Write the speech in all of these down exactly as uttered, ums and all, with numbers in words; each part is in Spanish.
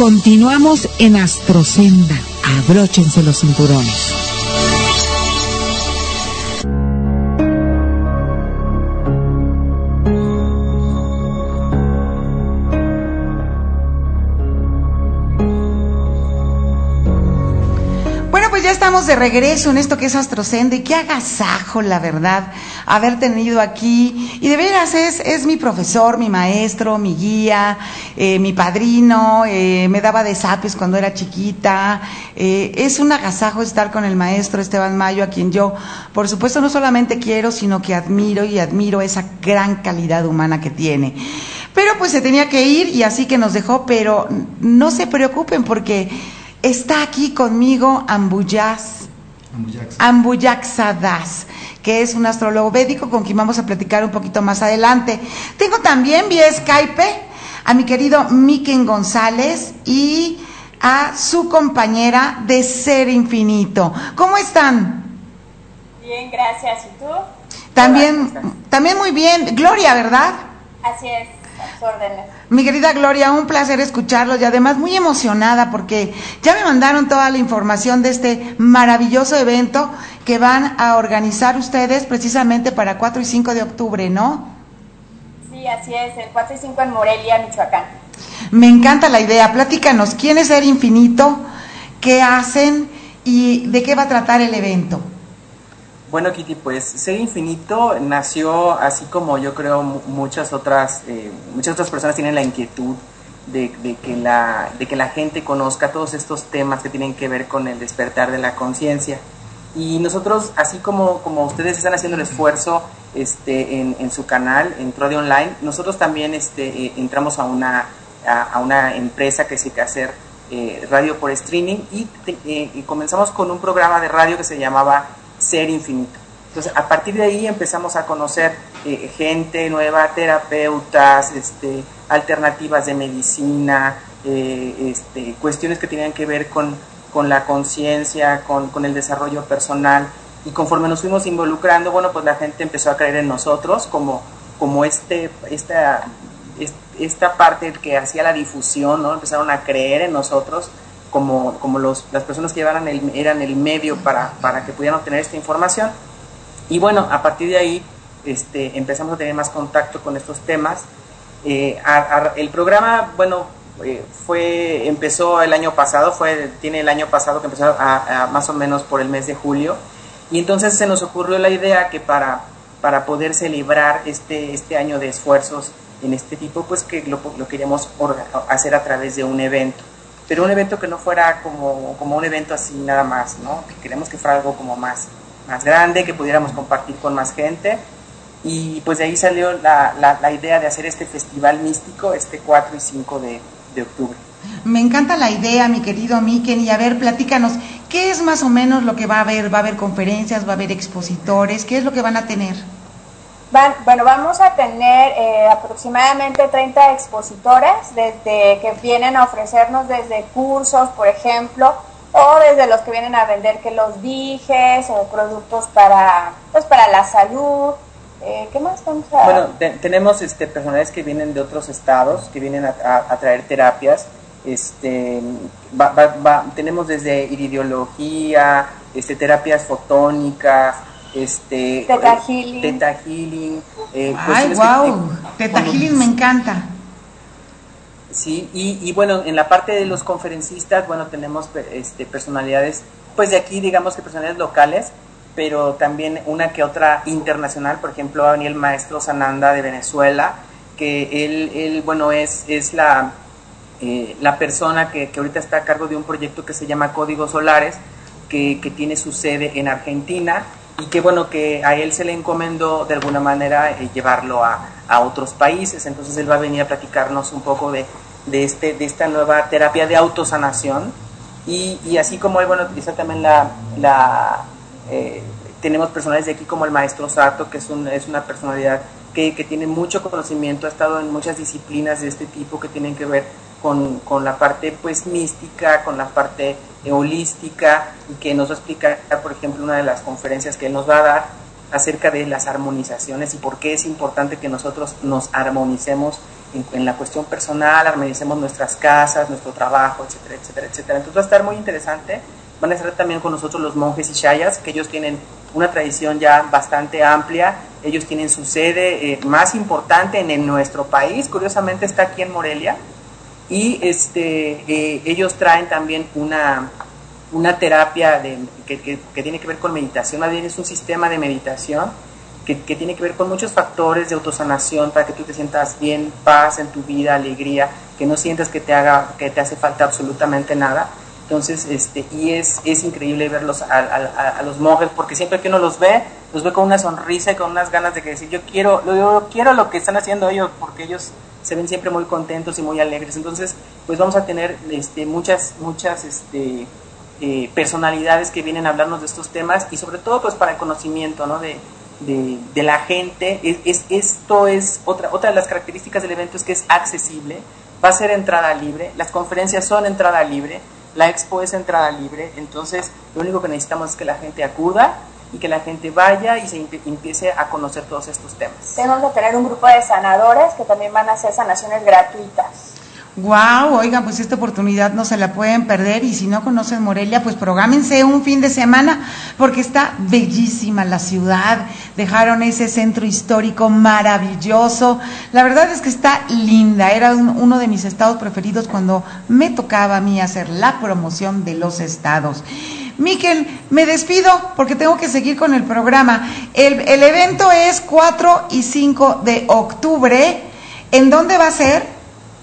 Continuamos en Astrosenda. Abróchense los cinturones. Estamos de regreso en esto que es Astrosenda, y qué agasajo, la verdad, haber tenido aquí, y de veras es, es mi profesor, mi maestro, mi guía, eh, mi padrino, eh, me daba desapios cuando era chiquita, eh, es un agasajo estar con el maestro Esteban Mayo, a quien yo, por supuesto, no solamente quiero, sino que admiro y admiro esa gran calidad humana que tiene. Pero pues se tenía que ir, y así que nos dejó, pero no se preocupen porque está aquí conmigo Ambuyaz, Ambuyaxa Das, que es un astrólogo védico con quien vamos a platicar un poquito más adelante. Tengo también vía Skype a mi querido Miken González y a su compañera de Ser Infinito. ¿Cómo están? Bien, gracias. ¿Y tú? También, también muy bien. Gloria, ¿verdad? Así es. Órdenes. Mi querida Gloria, un placer escucharlos y además muy emocionada porque ya me mandaron toda la información de este maravilloso evento que van a organizar ustedes precisamente para cuatro y cinco de octubre, ¿no? Sí, así es, el cuatro y cinco en Morelia, Michoacán. Me encanta la idea. Platícanos, ¿quién es Ser Infinito? ¿Qué hacen? ¿Y de qué va a tratar el evento? Bueno, Kitty, pues Ser Infinito nació así como yo creo muchas otras eh, muchas otras personas tienen la inquietud de, de, que la, de que la gente conozca todos estos temas que tienen que ver con el despertar de la conciencia. Y nosotros, así como, como ustedes están haciendo el esfuerzo este, en, en su canal, en Trode Online, nosotros también este, eh, entramos a una, a, a una empresa que se dedica a hacer eh, radio por streaming y, eh, y comenzamos con un programa de radio que se llamaba Ser Infinito. Entonces, a partir de ahí empezamos a conocer eh, gente nueva, terapeutas, este, alternativas de medicina, eh, este, cuestiones que tenían que ver con, con la conciencia, con, con el desarrollo personal. Y conforme nos fuimos involucrando, bueno, pues la gente empezó a creer en nosotros como, como este, esta, esta parte que hacía la difusión, ¿no? Empezaron a creer en nosotros como, como los, las personas que llevaran el, eran el medio para, para que pudieran obtener esta información. Y bueno, a partir de ahí este, empezamos a tener más contacto con estos temas. Eh, a, a, el programa, bueno, eh, fue, empezó el año pasado, fue, tiene el año pasado que empezó a, a, más o menos por el mes de julio, y entonces se nos ocurrió la idea que para, para poder celebrar este, este año de esfuerzos en este tipo, pues que lo, lo queríamos hacer a través de un evento. Pero un evento que no fuera como, como un evento así nada más, ¿no? Que queremos que fuera algo como más, más grande, que pudiéramos compartir con más gente. Y pues de ahí salió la, la, la idea de hacer este festival místico este cuatro y cinco de, de octubre. Me encanta la idea, mi querido Miken, y a ver, platícanos, ¿qué es más o menos lo que va a haber? ¿Va a haber conferencias, va a haber expositores? ¿Qué es lo que van a tener? Van, bueno, vamos a tener eh, aproximadamente treinta expositores desde que vienen a ofrecernos desde cursos, por ejemplo, o desde los que vienen a vender que los dijes o productos para, pues, para la salud. Eh, ¿Qué más vamos a...? Bueno, te, tenemos este, personajes que vienen de otros estados, que vienen a, a, a traer terapias. Este, va, va, va, tenemos desde iridiología, este, terapias fotónicas, este, Theta Healing. Theta Healing. Eh, ¡Ay, wow! Theta Healing me encanta. Sí, y, y bueno, en la parte de los conferencistas, bueno, tenemos este, personalidades, pues de aquí, digamos que personalidades locales, pero también una que otra internacional. Por ejemplo, va a venir el maestro Sananda de Venezuela, que él, él bueno, es, es la, eh, la persona que, que ahorita está a cargo de un proyecto que se llama Códigos Solares, que, que tiene su sede en Argentina, y que bueno, que a él se le encomendó de alguna manera eh, llevarlo a, a otros países. Entonces él va a venir a platicarnos un poco de, de, este, de esta nueva terapia de autosanación, y, y así como él, bueno, utiliza también la... la eh, tenemos personajes de aquí como el maestro Sato, que es, un, es una personalidad que, que tiene mucho conocimiento, ha estado en muchas disciplinas de este tipo que tienen que ver con, con la parte pues mística, con la parte holística, y que nos va a explicar, por ejemplo, una de las conferencias que él nos va a dar acerca de las armonizaciones y por qué es importante que nosotros nos armonicemos en, en la cuestión personal, armonicemos nuestras casas, nuestro trabajo, etcétera, etcétera, etcétera. Entonces va a estar muy interesante. Van a estar también con nosotros los monjes y shayas, que ellos tienen una tradición ya bastante amplia. Ellos tienen su sede eh, más importante en, en nuestro país, curiosamente está aquí en Morelia, y este, eh, ellos traen también una, una terapia de, que, que, que tiene que ver con meditación, más bien es un sistema de meditación que, que tiene que ver con muchos factores de autosanación para que tú te sientas bien, paz en tu vida, alegría, que no sientas que te, haga, que te hace falta absolutamente nada. Entonces, este, y es, es increíble verlos a, a, a los monjes, porque siempre que uno los ve, los ve con una sonrisa y con unas ganas de que decir, yo quiero, yo quiero lo que están haciendo ellos, porque ellos se ven siempre muy contentos y muy alegres. Entonces, pues vamos a tener este, muchas, muchas este, eh, personalidades que vienen a hablarnos de estos temas, y sobre todo pues para el conocimiento, ¿no? de, de, de la gente. Es, es, esto es otra, otra de las características del evento, es que es accesible, va a ser entrada libre, las conferencias son entrada libre, la expo es entrada libre. Entonces lo único que necesitamos es que la gente acuda y que la gente vaya y se empiece a conocer todos estos temas. Tenemos que tener un grupo de sanadores que también van a hacer sanaciones gratuitas. Wow, oigan, pues esta oportunidad no se la pueden perder, y si no conocen Morelia, pues prográmense un fin de semana, porque está bellísima la ciudad, dejaron ese centro histórico maravilloso, la verdad es que está linda, era un, uno de mis estados preferidos cuando me tocaba a mí hacer la promoción de los estados. Miquel, me despido porque tengo que seguir con el programa. El, el evento es cuatro y cinco de octubre, ¿en dónde va a ser?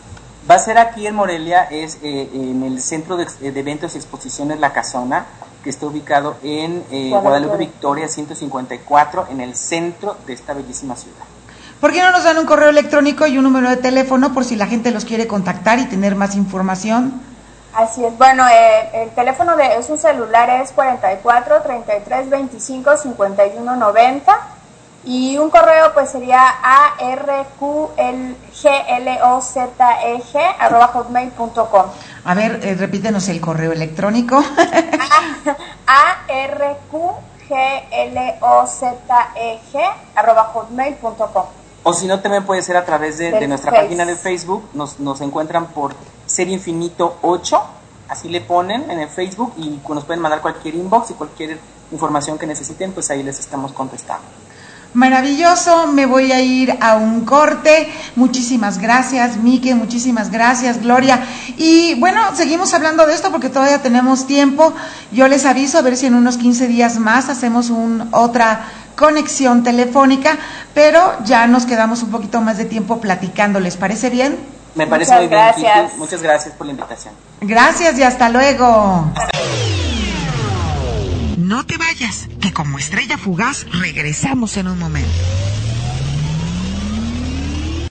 Va a ser aquí en Morelia, es eh, en el Centro de, de Eventos y Exposiciones La Casona, que está ubicado en eh, Guadalupe Victoria ciento cincuenta y cuatro, en el centro de esta bellísima ciudad. ¿Por qué no nos dan un correo electrónico y un número de teléfono por si la gente los quiere contactar y tener más información? Así es, bueno, eh, el teléfono de su celular es cuarenta y cuatro, treinta y tres, veinticinco, cincuenta y uno, noventa. Y un correo pues sería a r q l g l o z e g arroba hotmail punto com. A ver, eh, repítenos el correo electrónico. a r q g l o z e g arroba hotmail punto com. O si no, también puede ser a través de, de nuestra face. Página de Facebook. Nos, nos encuentran por Ser Infinito ocho, así le ponen en el Facebook, y nos pueden mandar cualquier inbox y cualquier información que necesiten, pues ahí les estamos contestando. Maravilloso, me voy a ir a un corte. Muchísimas gracias, Mike, muchísimas gracias, Gloria. Y bueno, seguimos hablando de esto porque todavía tenemos tiempo. Yo les aviso a ver si en unos quince días más hacemos un, otra conexión telefónica, pero ya nos quedamos un poquito más de tiempo platicando. ¿Les parece bien? Me parece Muchas muy bien, gracias. Kitty. Muchas gracias por la invitación. Gracias y hasta luego. No te vayas, que como estrella fugaz regresamos en un momento.